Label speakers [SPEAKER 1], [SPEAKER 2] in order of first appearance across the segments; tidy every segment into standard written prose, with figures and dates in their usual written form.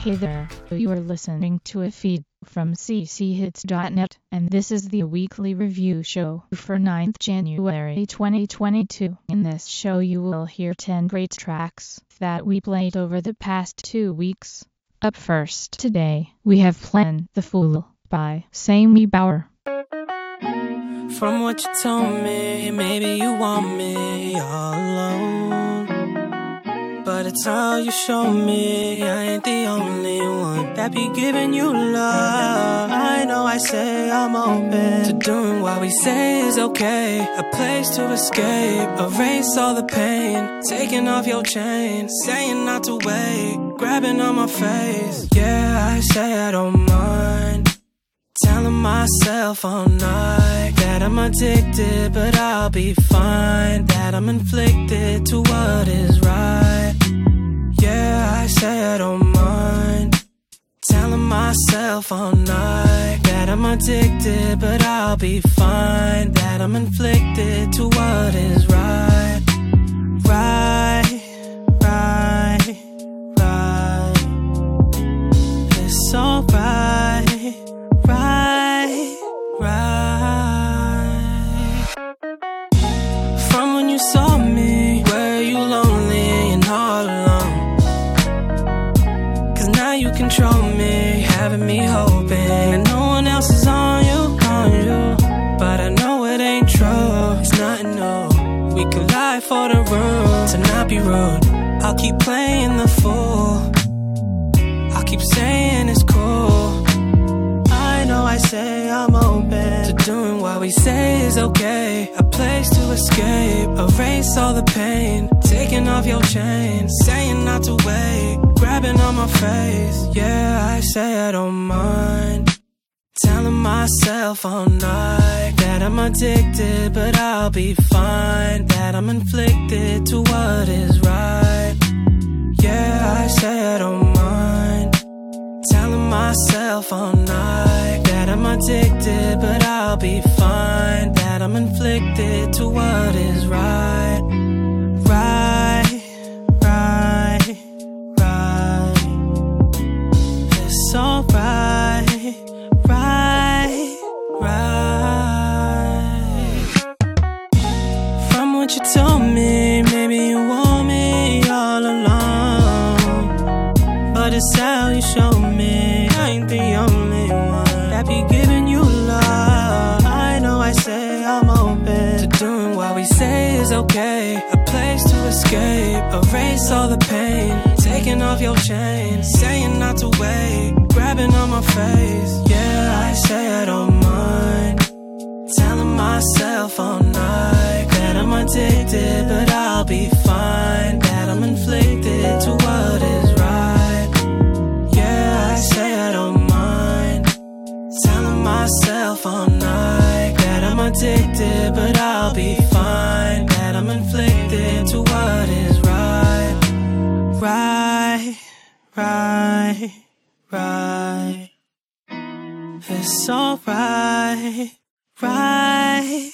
[SPEAKER 1] Hey there, you are listening to a feed from cchits.net, and this is the weekly review show for 9th January 2022. In this show you will hear 10 great tracks that we played over the past 2 weeks. Up first today, we have Plen the Fool by Sammy Bauer.
[SPEAKER 2] From what you told me, maybe you want me all alone, but it's all you show me. I ain't the only one that be giving you love. I know I say I'm open to doing what we say is okay, a place to escape, erase all the pain, taking off your chain, saying not to wait, grabbing on my face. Yeah, I say I don't mind, telling myself all night that I'm addicted, but I'll be fine, that I'm inflicted to what is right. Yeah, I say I don't mind, telling myself all night that I'm addicted, but I'll be fine, that I'm inflicted to what is right. Right, right, right. It's alright. Right, right. From when you saw me, were you lonely and all alone? Cause now you control me, having me hoping that no one else is on you. But I know it ain't true, it's nothing new. We could lie for the room, to not be rude. I'll keep playing the fool, I'll keep saying it's cool. I say I'm open to doing what we say is okay, a place to escape, erase all the pain, taking off your chain, saying not to wait, grabbing on my face. Yeah, I say I don't mind, telling myself all night that I'm addicted, but I'll be fine, that I'm inflicted to what is right. Yeah, I say I don't mind, telling myself all night that I'm addicted, but I'll be fine, that I'm inflicted to what is right. Right, right, right. It's alright. Right, right. From what you told me, maybe you want me all alone, but it's how you show me. I ain't the only one that be giving you love. I know I say I'm open to doing what we say is okay, a place to escape, erase all the pain, taking off your chain, saying not to wait, grabbing on my face. Yeah, I say I don't mind, telling myself all night that I'm addicted, but I'll be fine, that I'm inflicted to what is right. Yeah, I say I don't mind, telling myself all night that I'm addicted, but I'll be fine, that I'm inflicted to what is right. Right, right, right. It's alright. Right,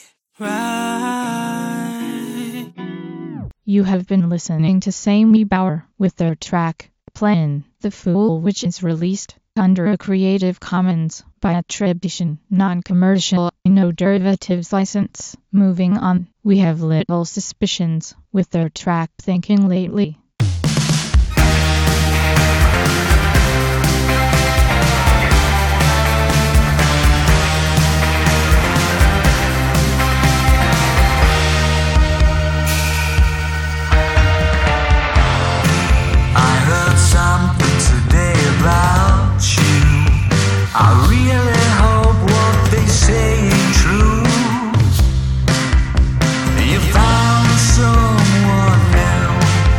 [SPEAKER 2] right.
[SPEAKER 1] You have been listening to Sammy Bauer with their track, Plen the Fool, which is released under a Creative Commons by attribution, non-commercial, no derivatives license. Moving on, we have Little Suspicions with their track Thinking Lately.
[SPEAKER 3] I really hope what they say ain't true. You found someone new.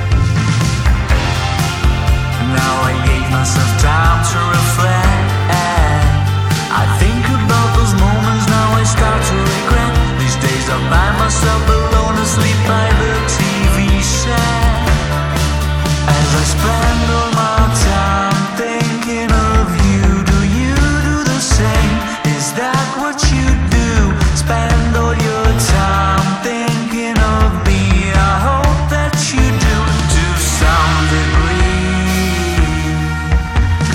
[SPEAKER 3] Now I gave myself time to reflect. I think about those moments, now I start to regret. These days I find myself alone asleep by the TV set, as I spend all my time thinking of you. Do you do the same? Is that what you do? Spend all your time thinking of me. I hope that you do, to some degree.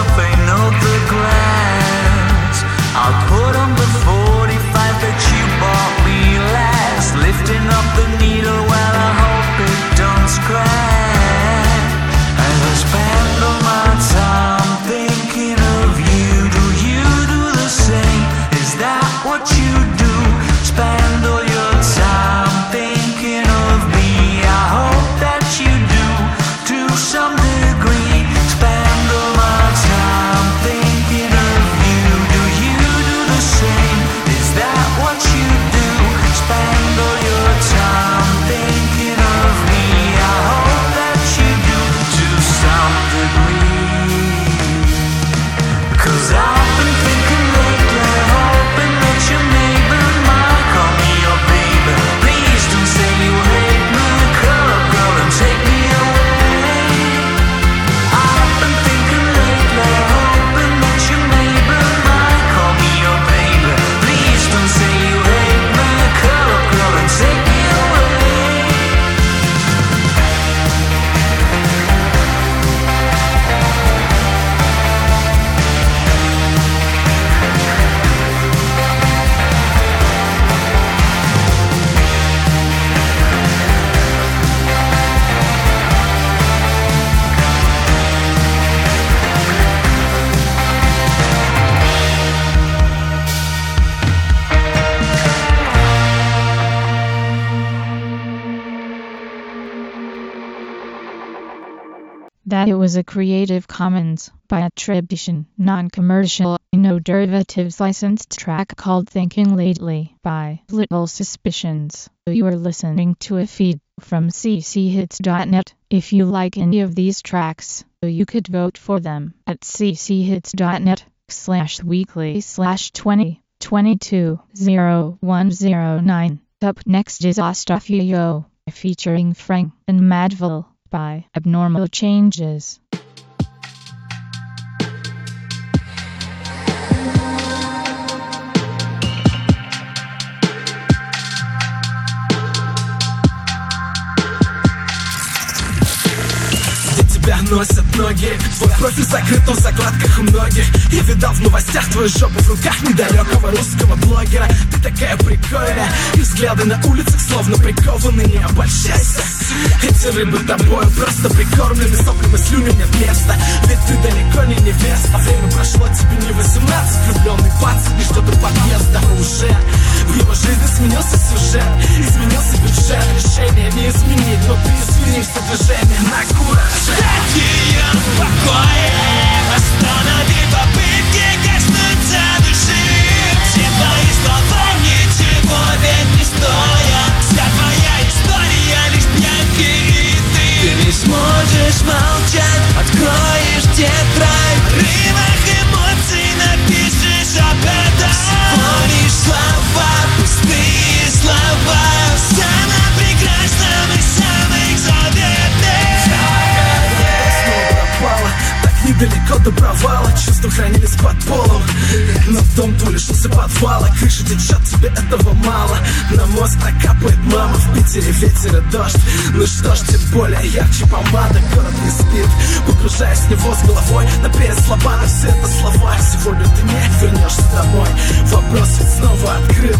[SPEAKER 3] myself ain't no the glass. I'll put on the 45 that you bought me last, lifting up the needle while I hope it don't scratch. As I spend all my time thinking of you, do you do the same? Is that what you do? Spend all your time thinking of me. I hope that you do, to some degree. Spend all my time thinking of you. Do you do the same? Is that what you do? Spend all your time thinking of me. I hope that you do, to some degree. 'Cause I've been thinking lately, hoping that you maybe might call me your baby. Please don't say you hate me, curl up girl and take me away. I've been thinking lately, hoping that you maybe might call me your baby. Please don't say you hate me, curl up girl and take me away.
[SPEAKER 1] That it was a Creative Commons by attribution, non-commercial, no derivatives licensed track called Thinking Lately by Little Suspicions. You are listening to a feed from cchits.net. If you like any of these tracks, you could vote for them at cchits.net/weekly/2022-0109. Up next is Astafio, featuring Frank and Madville by Abnormal Changes.
[SPEAKER 4] Тебя носят ноги, твой профиль закрыт, но в закладках у многих. Я видал в новостях твою жопу в руках недалекого русского блогера. Ты такая прикольная, и взгляды на улицах словно прикованы. Не обольщайся, эти рыбы тобою просто прикормлены. Соплями, слюням нет места, ведь ты далеко не невеста. Время прошло, тебе не 18, влюбленный пацан, и что-то подъезда уже. В его жизни сменился сюжет, изменился бюджет. Решение не изменить, но ты изменишься движением на кураже.
[SPEAKER 5] Ее в покое, останови попытки коснуться души. Все твои слова ничего ведь не стоят. Вся твоя история лишь пьянки и ты. Ты не сможешь молчать, откроешь тетрадь. В рывах эмоций напишешь об этом. Всего лишь слова, пустые слова. Самым прекрасным и самых заветных.
[SPEAKER 4] Так недалеко до провала, чувства хранились под полом. Но дом-то лишился подвала, крыша течет, тебе этого мало. На мост накапает мама, в Питере ветер и дождь. Ну что ж, тем более ярче помада. Город не спит, погружаясь в него с головой. Но перед словами все это слова. Сегодня ты не вернешься домой, вопрос ведь снова открыт.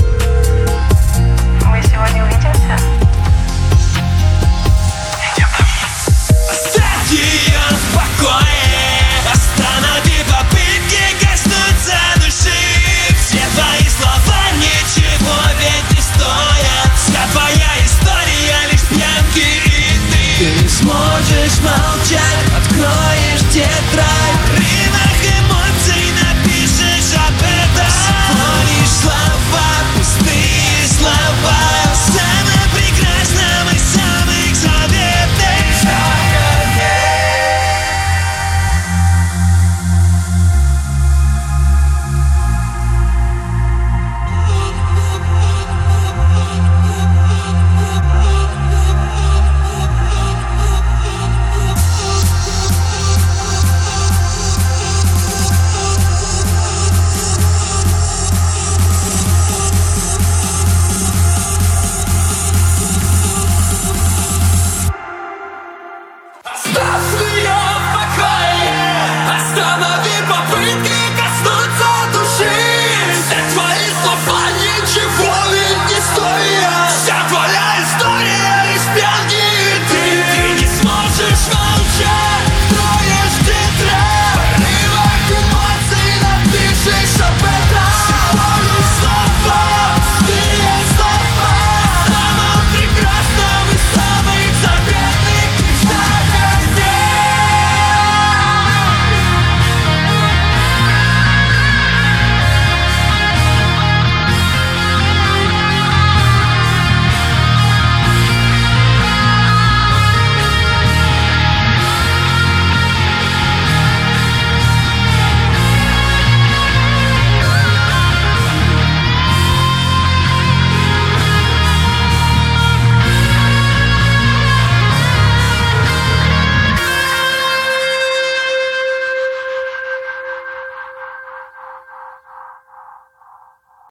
[SPEAKER 6] Мы сегодня увидимся?
[SPEAKER 5] Оставь ее в покое, останови попытки коснуться души. Все твои слова ничего ведь не стоят. Вся твоя история лишь пьянки и ты. Ты не сможешь молчать, откроешь тетрадь. В рывах эмоций напишешь об этом.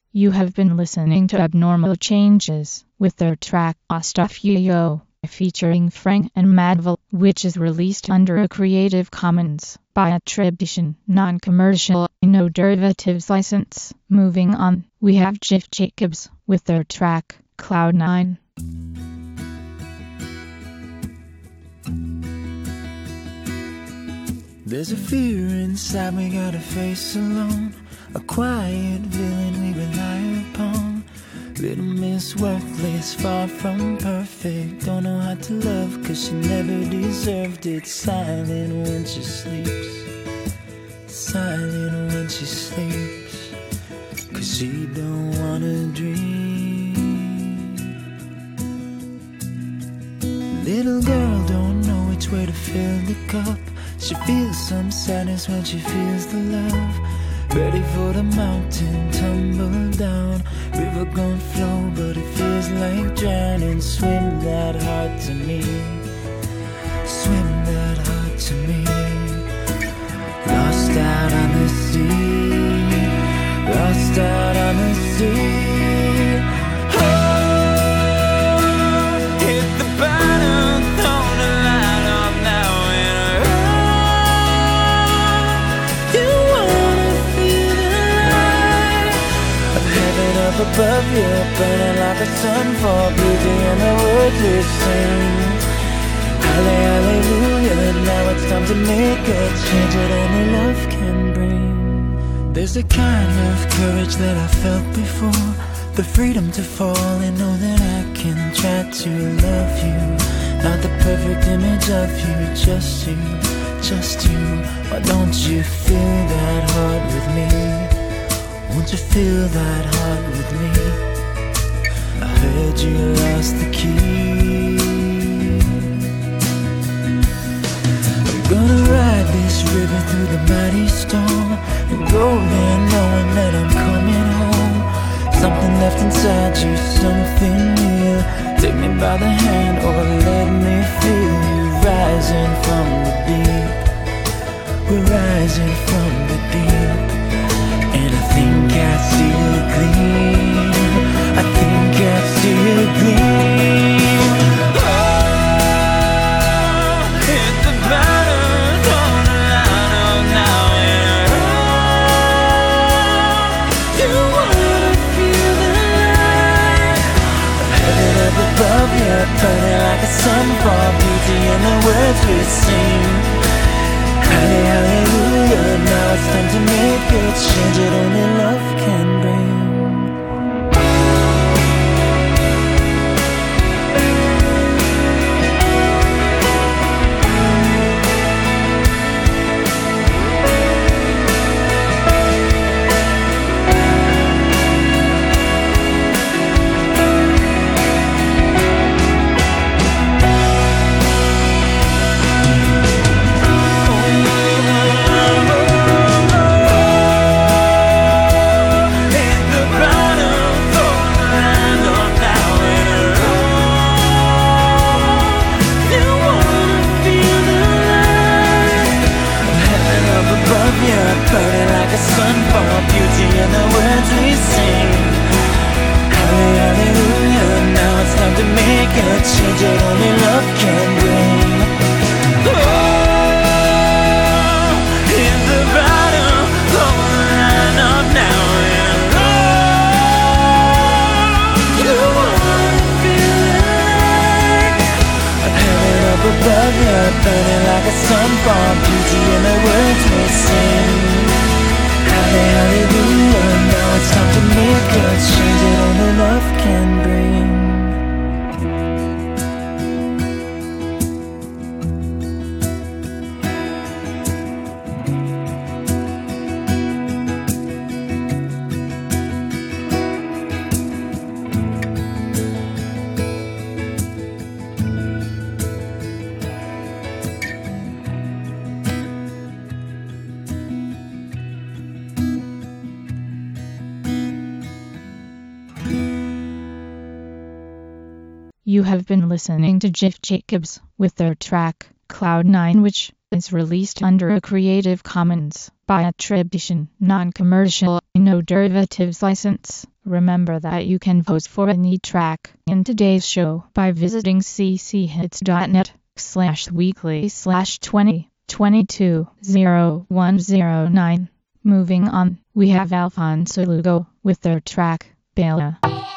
[SPEAKER 1] You have been listening to Abnormal Changes with their track Ostafuyo, featuring Frank and Madville, which is released under a Creative Commons by attribution, non-commercial, no derivatives license. Moving on, we have Jiff Jacobs with their track Cloud9.
[SPEAKER 6] There's a fear inside we gotta face alone, a quiet villain we rely upon. Little Miss Worthless, far from perfect, don't know how to love cause she never deserved it. Silent when she sleeps, silent when she sleeps, cause she don't wanna dream. Little girl don't know which way to fill the cup. She feels some sadness when she feels the love. Ready for the mountain, tumble down. River gon' flow, but it feels like drowning. Swim that hard to me, swim that hard to me. Lost out on the sea, lost out on the sea. Oh, hit the bottom, thrown the line up now and oh, you wanna feel the light of heaven up above you, burning like a sun for beauty and the words we sing. Hallelujah, now it's time to make a change that only love can bring. There's a kind of courage that I felt before, the freedom to fall and know that I can try to love you. Not the perfect image of you, just you, just you. Why don't you feel that heart with me? Won't you feel that heart with me? I heard you lost the key. I'm gonna ride this river through the mighty storm and go there knowing that I'm coming home. Something left inside you, something real. Take me by the hand or let me feel you rising from the deep. We're rising from the deep. And I think I see you gleam, I think I see you gleam. Oh, hit the bottom, on the line up now and oh, you wanna feel the light of heaven up above you, burning like a sun for beauty and the words we sing. Hallelujah, now it's time to make a change that only love can bring. Burning like a sun for beauty and the words we sing. Hallelujah, now it's time to make a change that only love can bring. Oh, in the bottom, line up now and oh, you wanna feel the light of heaven up above you, burning like a sun for beauty and the words we sing. Hallelujah, now it's time to make a change that only love can bring.
[SPEAKER 1] You have been listening to Jiff Jacobs with their track Cloud9, which is released under a Creative Commons by attribution, non-commercial, no derivatives license. Remember that you can vote for any track in today's show by visiting cchits.net/weekly/2022-0109. Moving on, we have Alfonso Lugo with their track, Bella.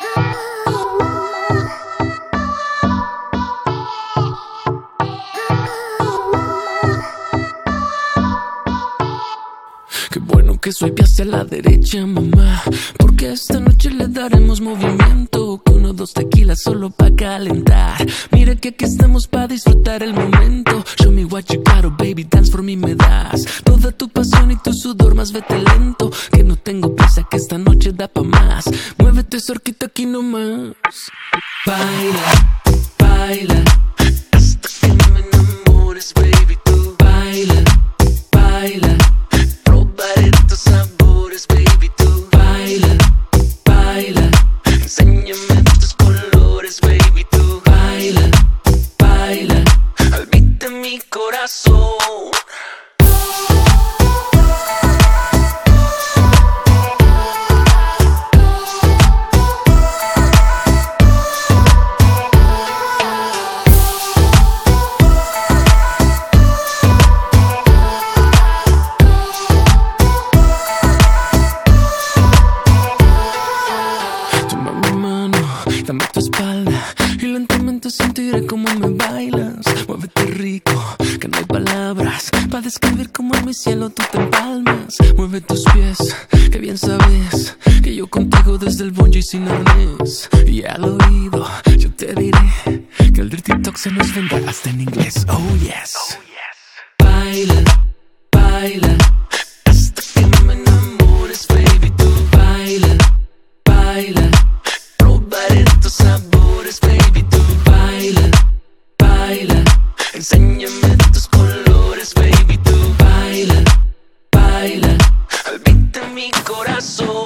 [SPEAKER 7] Qué bueno que soy pie hacia la derecha, mamá, porque esta noche le daremos movimiento. Que 1, 2 tequilas solo pa' calentar. Mira que aquí estamos pa' disfrutar el momento. Show me what you got, oh baby, dance for me me das toda tu pasión y tu sudor, más vete lento. Que no tengo prisa, que esta noche da pa' más. Muévete cerquita aquí nomás. Baila, baila, hasta que me enamores, baby, tú. Baila, baila, probaré tus sabores, baby, tú. Baila, baila, enséñame tus colores, baby, tú. Baila, baila, al beat de mi corazón. Sentiré como me bailas, muévete rico, que no hay palabras para describir cómo en mi cielo tú te empalmas. Mueve tus pies, que bien sabes que yo contigo desde el bungee sin arnés. Y al oído yo te diré que el dirty talk se nos vendrá hasta en inglés. Oh yes, oh, yes. Baila, baila, hasta que me enamores, baby, tú. Baila, baila, probaré tus sabores, baby, tú. Baila, baila, enséñame tus colores, baby, tú. Baila, baila, al beat de mi corazón.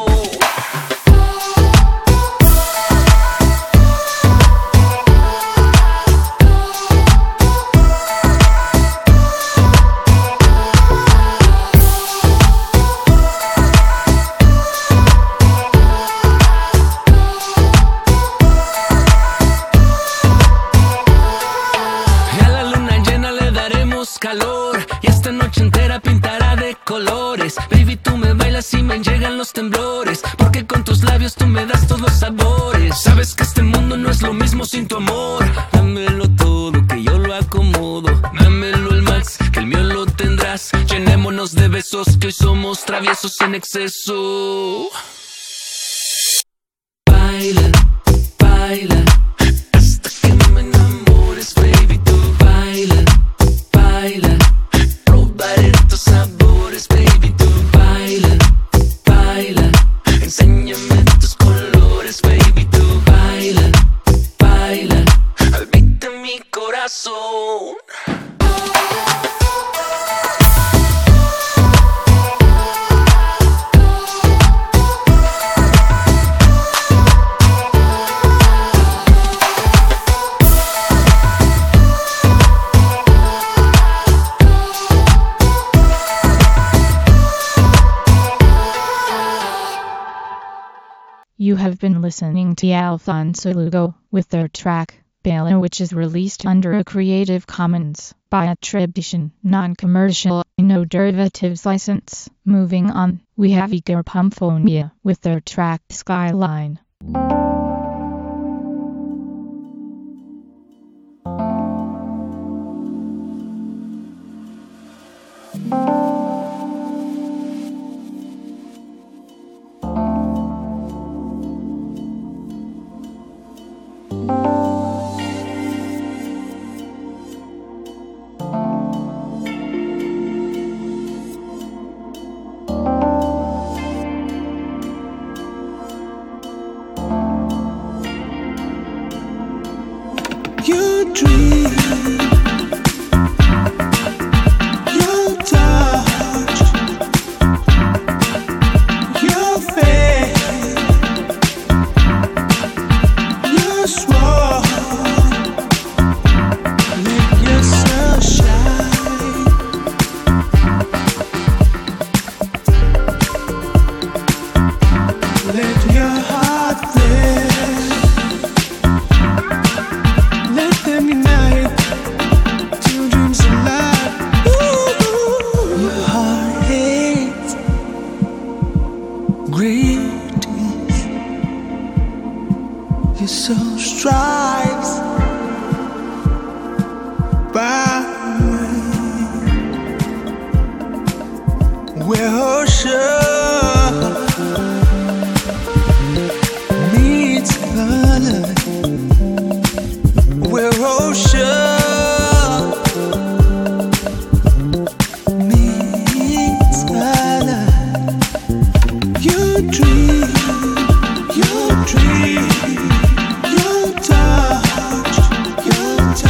[SPEAKER 7] Calor, y esta noche entera pintará de colores. Baby, tú me bailas y me llegan los temblores, porque con tus labios tú me das todos los sabores. Sabes que este mundo no es lo mismo sin tu amor. Dámelo todo, que yo lo acomodo. Dámelo el max, que el mío lo tendrás. Llenémonos de besos, que hoy somos traviesos en exceso. Baila, baila, hasta que me enamores, baby, tú. Baila, baila, probaré tus sabores, baby, tú. Baila, baila, enséñame tus colores, baby, tú. Baila, baila, al beat de mi corazón.
[SPEAKER 1] You have been listening to Alfonso Lugo with their track, Bella, which is released under a Creative Commons by attribution, non-commercial, no derivatives license. Moving on, we have Igor Pumphonia with their track, Skyline.
[SPEAKER 6] soul strikes by where ocean meets color, where ocean meets color. You dream, you dream, you touch, you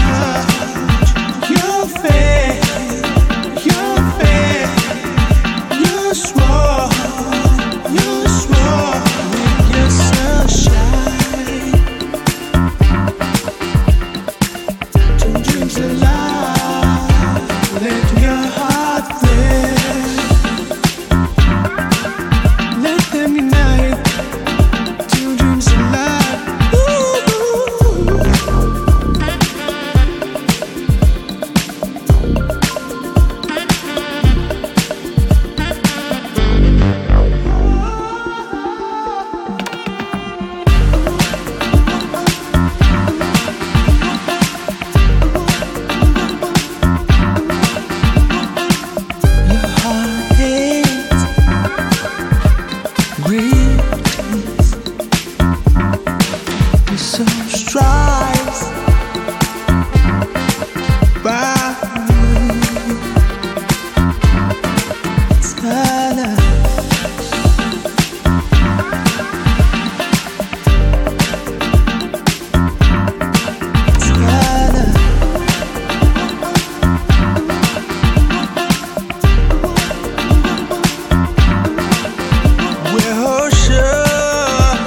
[SPEAKER 6] feel, you feel. You swore with your sunshine. Two dreams alive, let your heart feel. Let them unite. Two dreams alive. Your heart hates greetings. Your soul strives by color. Where ocean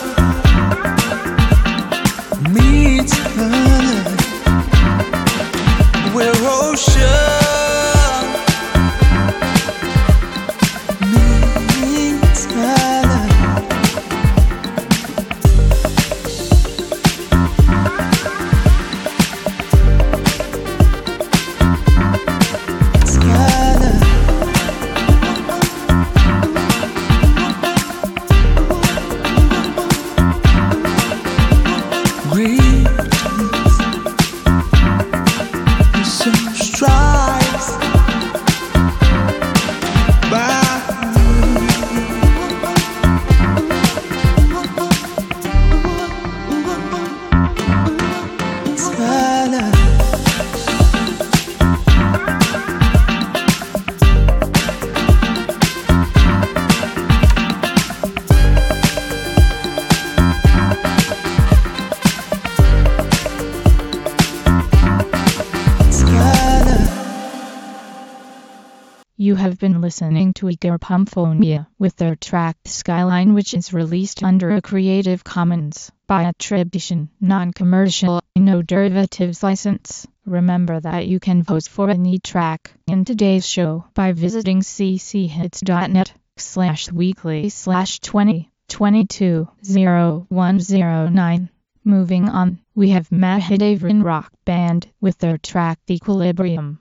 [SPEAKER 6] meets color, where ocean meets color. It's color. Greetings, your soul strives by its color.
[SPEAKER 1] You have been listening to Igor Pumphonia with their track Skyline, which is released under a Creative Commons by attribution, non-commercial, no derivatives license. Remember that you can vote for any track in today's show by visiting cchits.net/weekly/2022-0109. Moving on, we have Mahadevran Rock Band with their track Equilibrium.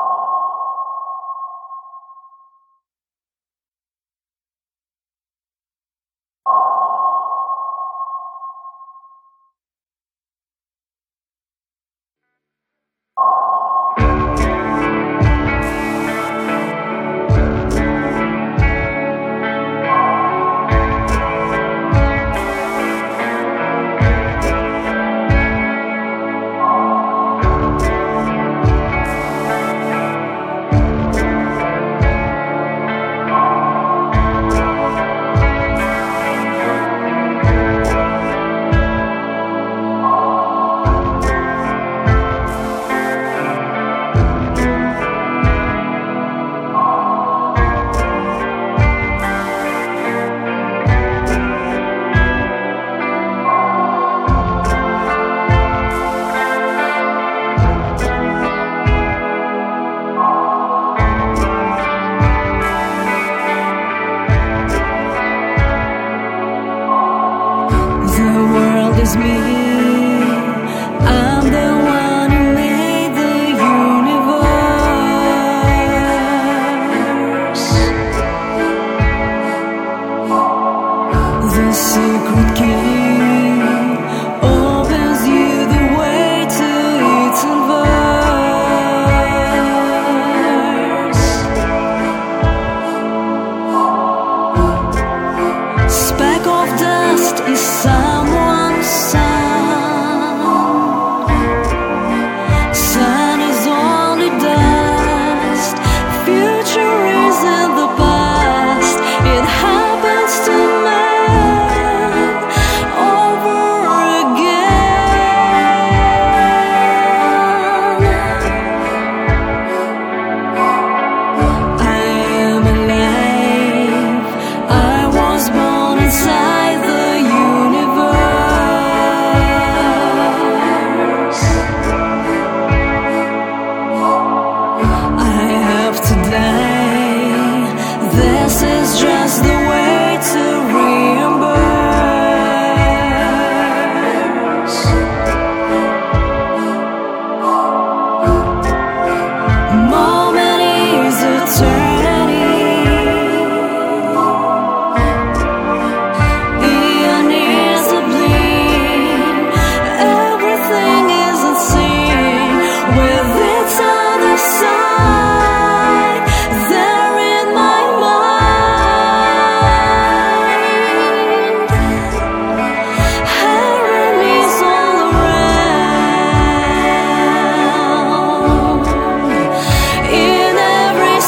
[SPEAKER 8] is me. I'm the one who made the universe. The secret key. is someone's son. Sun is only dust. Future is in the past. It happens to man over again. I am alive. I was born inside the universe. I have to die. This is just the way to reimburse. Moment is eternity. Eon is a blink. Everything is unseen. With its other side, there in my mind. Harmonies all around. In every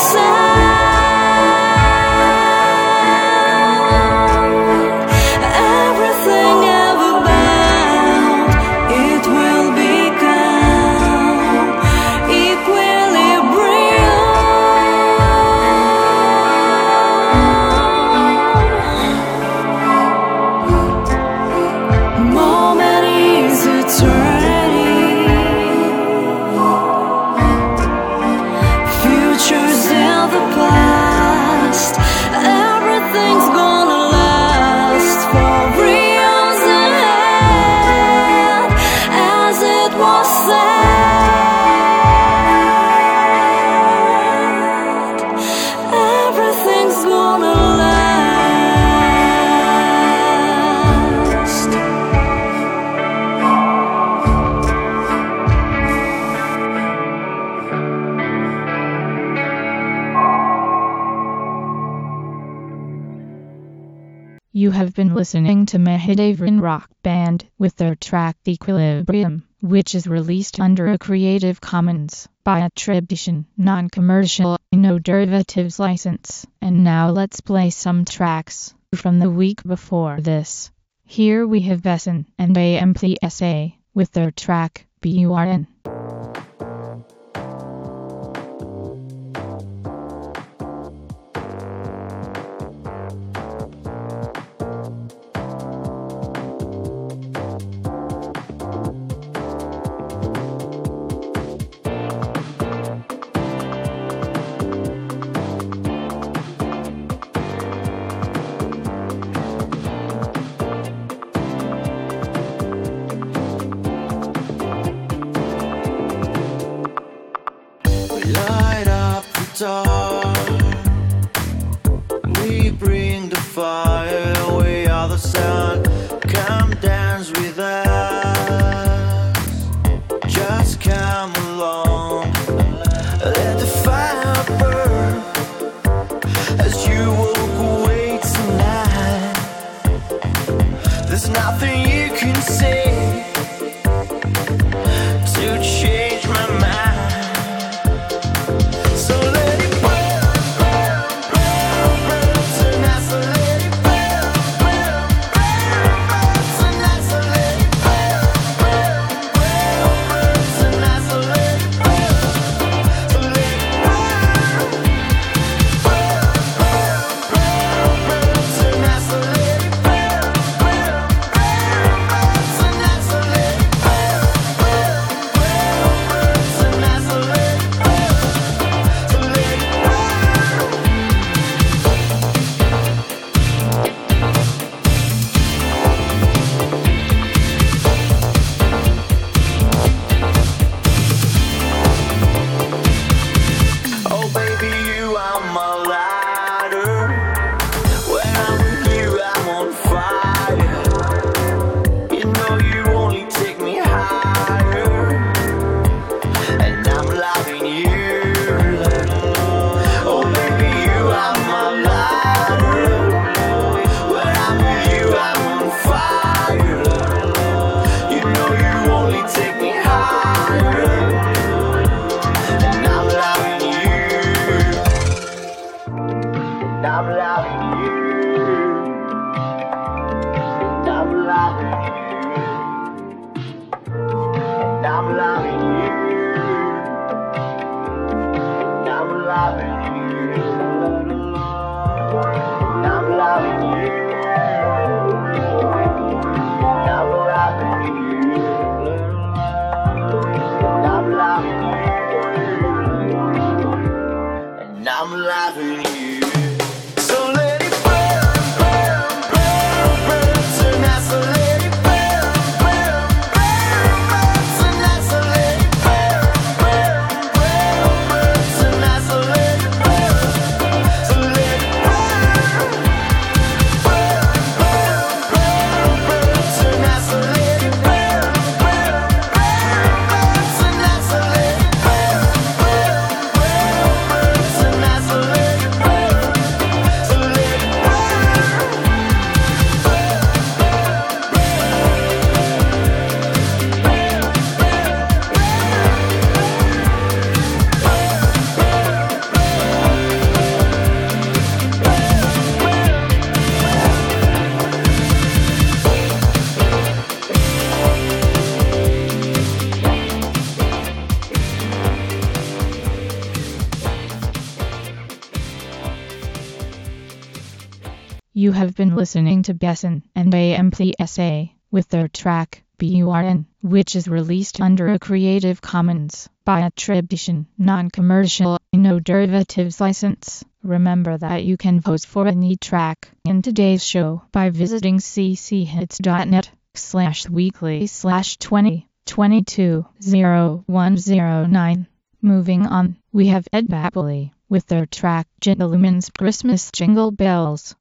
[SPEAKER 8] sound, everything ever bound, it will become equilibrium. Moment is eternity. Futures in the past. Everything's gonna last for reals ahead, as it was said. Everything's gonna last.
[SPEAKER 1] You have been listening to Mahadevran Rock Band with their track Equilibrium, which is released under a Creative Commons by attribution, non-commercial, no derivatives license. And now let's play some tracks from the week before this. Here we have Besson and AMPSA with their track BURN.
[SPEAKER 6] Light up the dark. We bring the fire. We are the sun. Come dance with us. Just come along. Let the fire burn as you walk away tonight. There's nothing you can say to change my mind. So let it burn, burn, burn, burn tonight. So let it burn, burn, burn, burn tonight. So let it burn, burn, burn, burn tonight. So let it burn, so let it burn, burn, burn, burn, burn tonight. So let it burn, burn, burn, burn
[SPEAKER 3] I'm loving you. I'm loving you. I'm loving you. I'm loving you. I'm loving you. I'm loving you. I'm loving you. And I'm loving you. So let it burn, burn, burn, burn tonight. So let it burn, burn, burn, burn tonight. So let it burn, burn, burn, burn tonight. So let it burn, so let it burn, burn, burn, burn, burn tonight. So let it burn, burn, burn, burn tonight. So let it burn, burn, burn, burn tonight. So let it burn, so let it burn.
[SPEAKER 1] You have been listening to Besson and AMPSA with their track BURN, which is released under a Creative Commons by attribution, non-commercial, no derivatives license. Remember that you can vote for any track in today's show by visiting cchits.net/weekly/2022-0109. Moving on, we have Ed Bapley with their track Gentleman's Christmas Jingle Bells.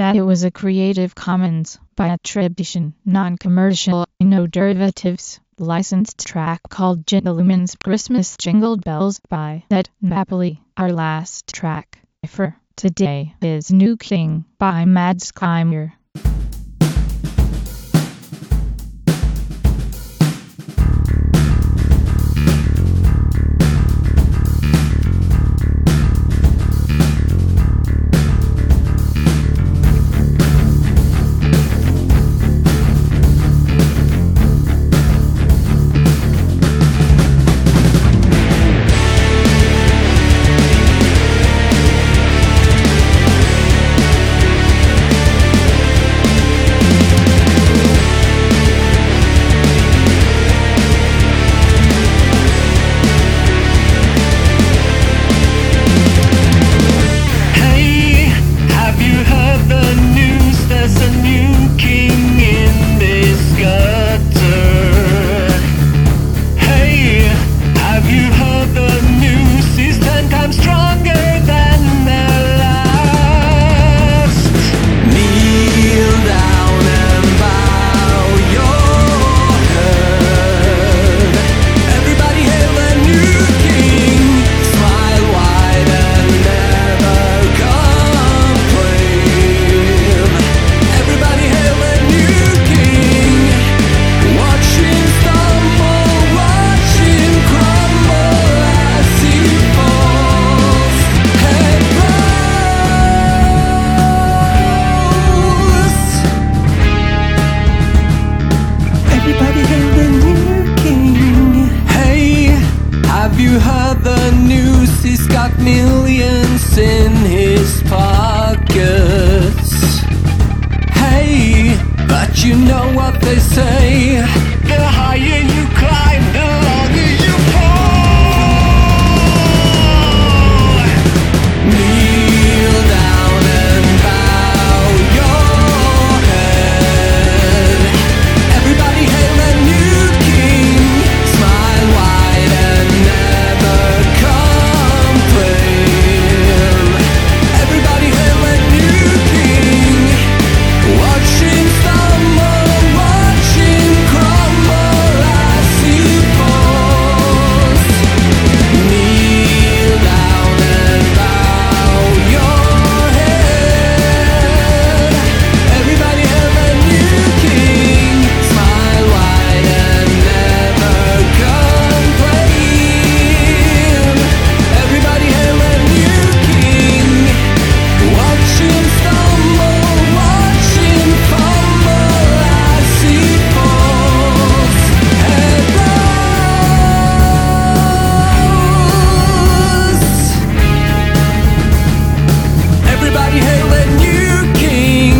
[SPEAKER 1] that it was a Creative Commons by attribution, non-commercial, no derivatives, licensed track called Gentleman's Christmas Jingle Bells by Ed Napoli. Our last track for today is New King by Mads Climber.
[SPEAKER 5] Millions in his pockets. Hey, but you know what they say, the higher you climb, the longer you fall. Kneel down and bow your head. Everybody hail the new king. Smile wide and never complain. Everybody hail the new king. Watch him stumble, watch him crumble as he falls. Kneel down and bow your head. Everybody hail the new king. Smile wide and never complain. Everybody hail the new king. Watch him stumble, watch him fumble as he falls and rose. Everybody hail the new king.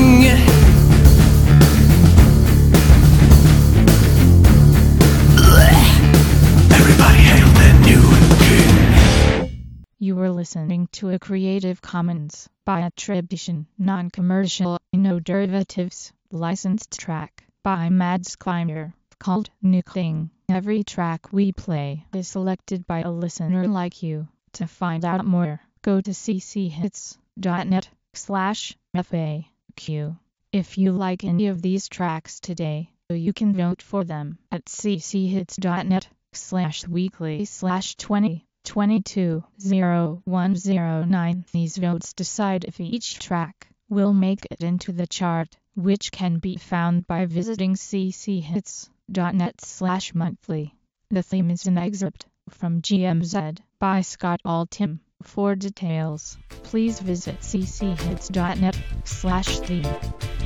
[SPEAKER 5] Everybody hail the new king.
[SPEAKER 1] You were listening to a Creative Commons by attribution, non-commercial, no derivatives, licensed track by Mads Climber called New King. Every track we play is selected by a listener like you. To find out more, go to cchits.net/FAQ. If you like any of these tracks today, you can vote for them at cchits.net/weekly/2022-0109. These votes decide if each track will make it into the chart, which can be found by visiting cchits.net/monthly. The theme is an excerpt from GMZ by Scott Altham. For details, please visit cchits.net/theme.